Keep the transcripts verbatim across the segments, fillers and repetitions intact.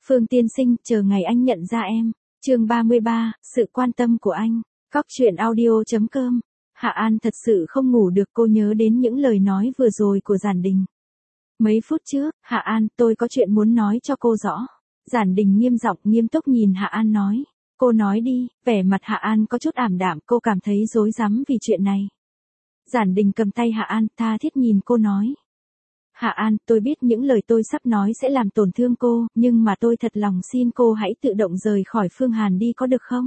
Phương tiên sinh, chờ ngày anh nhận ra em. Chương ba mươi ba, sự quan tâm của anh. Góc truyện audio chấm com. Hạ An thật sự không ngủ được, cô nhớ đến những lời nói vừa rồi của Giản Đình. Mấy phút trước, Hạ An, tôi có chuyện muốn nói cho cô rõ. Giản Đình nghiêm giọng nghiêm túc nhìn Hạ An nói. Cô nói đi, vẻ mặt Hạ An có chút ảm đạm, cô cảm thấy rối rắm vì chuyện này. Giản Đình cầm tay Hạ An, tha thiết nhìn cô nói. Hạ An, tôi biết những lời tôi sắp nói sẽ làm tổn thương cô, nhưng mà tôi thật lòng xin cô hãy tự động rời khỏi Phương Hàn đi có được không?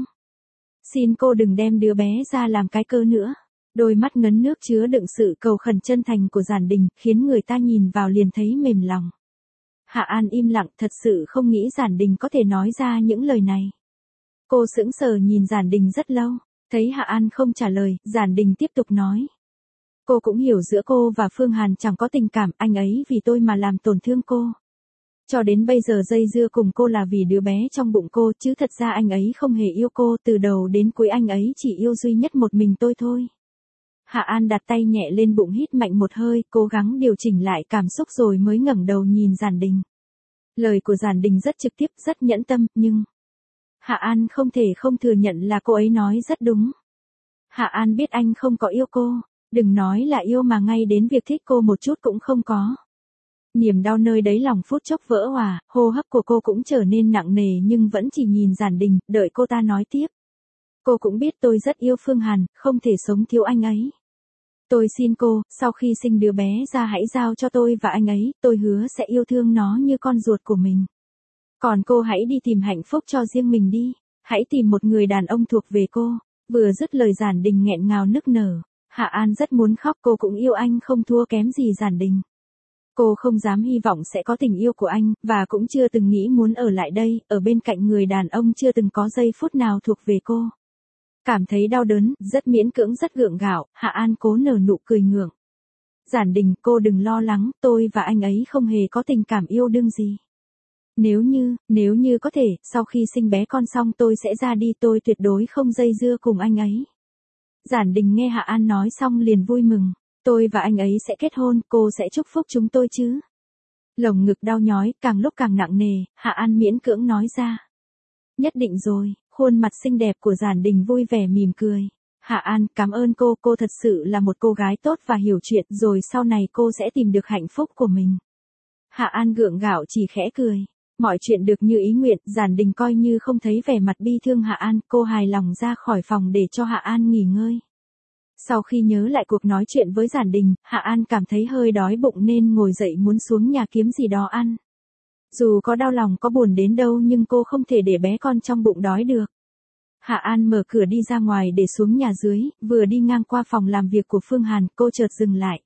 Xin cô đừng đem đứa bé ra làm cái cơ nữa. Đôi mắt ngấn nước chứa đựng sự cầu khẩn chân thành của Giản Đình, khiến người ta nhìn vào liền thấy mềm lòng. Hạ An im lặng, thật sự không nghĩ Giản Đình có thể nói ra những lời này. Cô sững sờ nhìn Giản Đình rất lâu, thấy Hạ An không trả lời, Giản Đình tiếp tục nói. Cô cũng hiểu giữa cô và Phương Hàn chẳng có tình cảm, anh ấy vì tôi mà làm tổn thương cô. Cho đến bây giờ dây dưa cùng cô là vì đứa bé trong bụng cô, chứ thật ra anh ấy không hề yêu cô, từ đầu đến cuối anh ấy chỉ yêu duy nhất một mình tôi thôi. Hạ An đặt tay nhẹ lên bụng, hít mạnh một hơi, cố gắng điều chỉnh lại cảm xúc rồi mới ngẩng đầu nhìn Giản Đình. Lời của Giản Đình rất trực tiếp, rất nhẫn tâm, nhưng Hạ An không thể không thừa nhận là cô ấy nói rất đúng. Hạ An biết anh không có yêu cô, đừng nói là yêu mà ngay đến việc thích cô một chút cũng không có. Niềm đau nơi đáy lòng phút chốc vỡ òa, hô hấp của cô cũng trở nên nặng nề nhưng vẫn chỉ nhìn Giản Đình, đợi cô ta nói tiếp. Cô cũng biết tôi rất yêu Phương Hàn, không thể sống thiếu anh ấy. Tôi xin cô, sau khi sinh đứa bé ra hãy giao cho tôi và anh ấy, tôi hứa sẽ yêu thương nó như con ruột của mình. Còn cô hãy đi tìm hạnh phúc cho riêng mình đi, hãy tìm một người đàn ông thuộc về cô. Vừa dứt lời Giản Đình nghẹn ngào nức nở. Hạ An rất muốn khóc, cô cũng yêu anh không thua kém gì Giản Đình. Cô không dám hy vọng sẽ có tình yêu của anh, và cũng chưa từng nghĩ muốn ở lại đây, ở bên cạnh người đàn ông chưa từng có giây phút nào thuộc về cô. Cảm thấy đau đớn, rất miễn cưỡng rất gượng gạo, Hạ An cố nở nụ cười ngượng. Giản Đình, cô đừng lo lắng, tôi và anh ấy không hề có tình cảm yêu đương gì. Nếu như, nếu như có thể, sau khi sinh bé con xong tôi sẽ ra đi, tôi tuyệt đối không dây dưa cùng anh ấy. Giản Đình nghe Hạ An nói xong liền vui mừng. Tôi và anh ấy sẽ kết hôn, cô sẽ chúc phúc chúng tôi chứ? Lồng ngực đau nhói, càng lúc càng nặng nề, Hạ An miễn cưỡng nói ra. Nhất định rồi, khuôn mặt xinh đẹp của Giản Đình vui vẻ mỉm cười. Hạ An, cảm ơn cô, cô thật sự là một cô gái tốt và hiểu chuyện, rồi sau này cô sẽ tìm được hạnh phúc của mình. Hạ An gượng gạo chỉ khẽ cười. Mọi chuyện được như ý nguyện, Giản Đình coi như không thấy vẻ mặt bi thương Hạ An, cô hài lòng ra khỏi phòng để cho Hạ An nghỉ ngơi. Sau khi nhớ lại cuộc nói chuyện với Giản Đình, Hạ An cảm thấy hơi đói bụng nên ngồi dậy muốn xuống nhà kiếm gì đó ăn. Dù có đau lòng có buồn đến đâu nhưng cô không thể để bé con trong bụng đói được. Hạ An mở cửa đi ra ngoài để xuống nhà dưới, vừa đi ngang qua phòng làm việc của Phương Hàn, cô chợt dừng lại.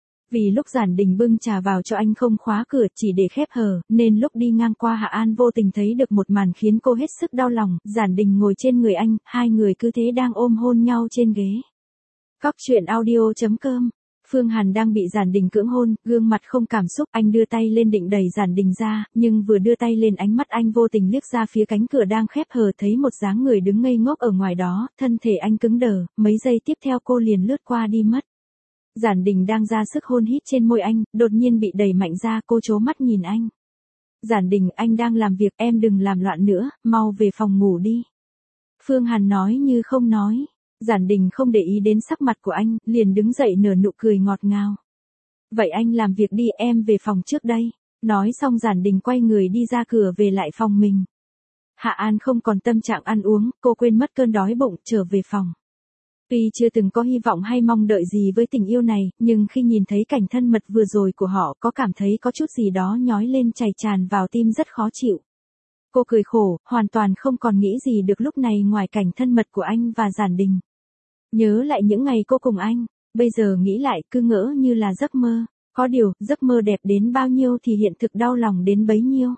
Vì lúc Giản Đình bưng trà vào cho anh không khóa cửa chỉ để khép hờ, nên lúc đi ngang qua Hạ An vô tình thấy được một màn khiến cô hết sức đau lòng, Giản Đình ngồi trên người anh, hai người cứ thế đang ôm hôn nhau trên ghế. Góc truyện audio chấm com. Phương Hàn đang bị Giản Đình cưỡng hôn, gương mặt không cảm xúc, anh đưa tay lên định đẩy Giản Đình ra, nhưng vừa đưa tay lên ánh mắt anh vô tình liếc ra phía cánh cửa đang khép hờ thấy một dáng người đứng ngây ngốc ở ngoài đó, thân thể anh cứng đờ, mấy giây tiếp theo cô liền lướt qua đi mất. Giản Đình đang ra sức hôn hít trên môi anh, đột nhiên bị đẩy mạnh ra, cô trố mắt nhìn anh. Giản Đình, anh đang làm việc, em đừng làm loạn nữa, mau về phòng ngủ đi. Phương Hàn nói như không nói. Giản Đình không để ý đến sắc mặt của anh, liền đứng dậy nở nụ cười ngọt ngào. Vậy anh làm việc đi, em về phòng trước đây. Nói xong Giản Đình quay người đi ra cửa về lại phòng mình. Hạ An không còn tâm trạng ăn uống, cô quên mất cơn đói bụng, trở về phòng. Tuy chưa từng có hy vọng hay mong đợi gì với tình yêu này, nhưng khi nhìn thấy cảnh thân mật vừa rồi của họ có cảm thấy có chút gì đó nhói lên chảy tràn vào tim rất khó chịu. Cô cười khổ, hoàn toàn không còn nghĩ gì được lúc này ngoài cảnh thân mật của anh và Giản Đình. Nhớ lại những ngày cô cùng anh, bây giờ nghĩ lại cứ ngỡ như là giấc mơ, có điều, giấc mơ đẹp đến bao nhiêu thì hiện thực đau lòng đến bấy nhiêu.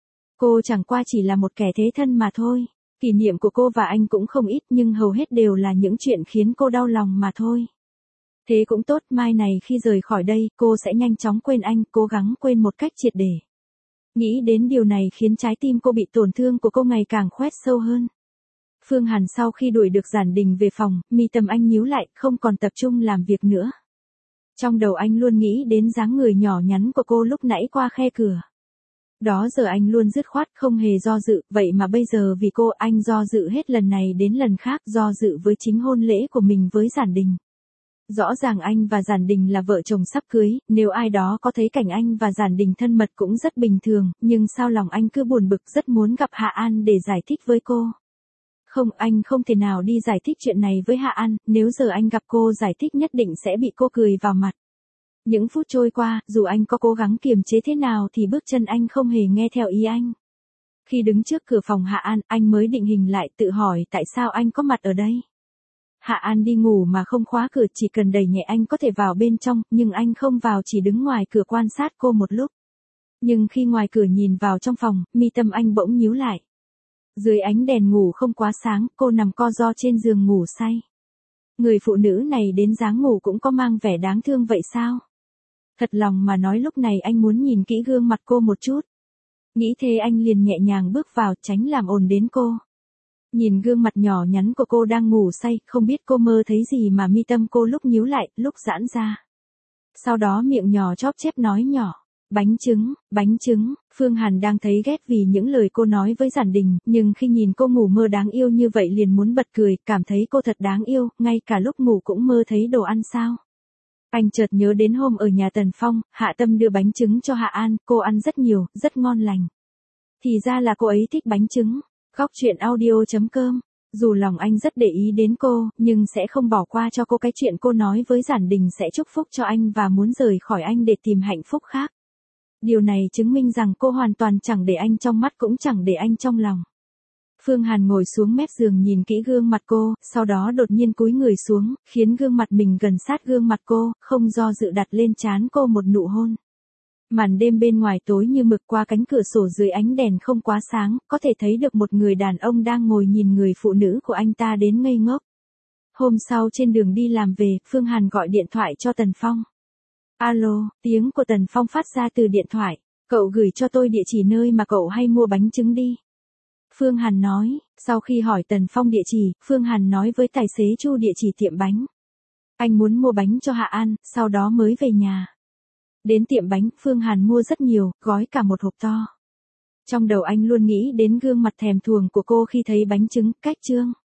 Cô chẳng qua chỉ là một kẻ thế thân mà thôi, kỷ niệm của cô và anh cũng không ít nhưng hầu hết đều là những chuyện khiến cô đau lòng mà thôi. Thế cũng tốt, mai này khi rời khỏi đây, cô sẽ nhanh chóng quên anh, cố gắng quên một cách triệt để. Nghĩ đến điều này khiến trái tim cô bị tổn thương của cô ngày càng khoét sâu hơn. Phương Hàn sau khi đuổi được Giản Đình về phòng, mi tâm anh nhíu lại, không còn tập trung làm việc nữa. Trong đầu anh luôn nghĩ đến dáng người nhỏ nhắn của cô lúc nãy qua khe cửa. Đó giờ anh luôn dứt khoát không hề do dự, vậy mà bây giờ vì cô anh do dự hết lần này đến lần khác, do dự với chính hôn lễ của mình với Giản Đình. Rõ ràng anh và Giản Đình là vợ chồng sắp cưới, nếu ai đó có thấy cảnh anh và Giản Đình thân mật cũng rất bình thường, nhưng sao lòng anh cứ buồn bực rất muốn gặp Hạ An để giải thích với cô. Không, anh không thể nào đi giải thích chuyện này với Hạ An, nếu giờ anh gặp cô giải thích nhất định sẽ bị cô cười vào mặt. Những phút trôi qua, dù anh có cố gắng kiềm chế thế nào thì bước chân anh không hề nghe theo ý anh. Khi đứng trước cửa phòng Hạ An, anh mới định hình lại tự hỏi tại sao anh có mặt ở đây. Hạ An đi ngủ mà không khóa cửa, chỉ cần đẩy nhẹ anh có thể vào bên trong, nhưng anh không vào, chỉ đứng ngoài cửa quan sát cô một lúc. Nhưng khi ngoài cửa nhìn vào trong phòng, mi tâm anh bỗng nhíu lại. Dưới ánh đèn ngủ không quá sáng, cô nằm co ro trên giường ngủ say. Người phụ nữ này đến dáng ngủ cũng có mang vẻ đáng thương vậy sao? Thật lòng mà nói lúc này anh muốn nhìn kỹ gương mặt cô một chút. Nghĩ thế anh liền nhẹ nhàng bước vào, tránh làm ồn đến cô. Nhìn gương mặt nhỏ nhắn của cô đang ngủ say, không biết cô mơ thấy gì mà mi tâm cô lúc nhíu lại, lúc giãn ra. Sau đó miệng nhỏ chóp chép nói nhỏ, bánh trứng, bánh trứng. Phương Hàn đang thấy ghét vì những lời cô nói với Giản Đình, nhưng khi nhìn cô ngủ mơ đáng yêu như vậy liền muốn bật cười, cảm thấy cô thật đáng yêu, ngay cả lúc ngủ cũng mơ thấy đồ ăn sao. Anh chợt nhớ đến hôm ở nhà Tần Phong, Hạ Tâm đưa bánh trứng cho Hạ An, cô ăn rất nhiều, rất ngon lành. Thì ra là cô ấy thích bánh trứng. Góc chuyện audio chấm com. Dù lòng anh rất để ý đến cô, nhưng sẽ không bỏ qua cho cô cái chuyện cô nói với Giản Đình sẽ chúc phúc cho anh và muốn rời khỏi anh để tìm hạnh phúc khác. Điều này chứng minh rằng cô hoàn toàn chẳng để anh trong mắt cũng chẳng để anh trong lòng. Phương Hàn ngồi xuống mép giường nhìn kỹ gương mặt cô, sau đó đột nhiên cúi người xuống, khiến gương mặt mình gần sát gương mặt cô, không do dự đặt lên trán cô một nụ hôn. Màn đêm bên ngoài tối như mực, qua cánh cửa sổ dưới ánh đèn không quá sáng, có thể thấy được một người đàn ông đang ngồi nhìn người phụ nữ của anh ta đến ngây ngốc. Hôm sau trên đường đi làm về, Phương Hàn gọi điện thoại cho Tần Phong. Alo, tiếng của Tần Phong phát ra từ điện thoại. Cậu gửi cho tôi địa chỉ nơi mà cậu hay mua bánh trứng đi. Phương Hàn nói, sau khi hỏi Tần Phong địa chỉ, Phương Hàn nói với tài xế Chu địa chỉ tiệm bánh. Anh muốn mua bánh cho Hạ An, sau đó mới về nhà. Đến tiệm bánh, Phương Hàn mua rất nhiều, gói cả một hộp to. Trong đầu anh luôn nghĩ đến gương mặt thèm thuồng của cô khi thấy bánh trứng, cách chương.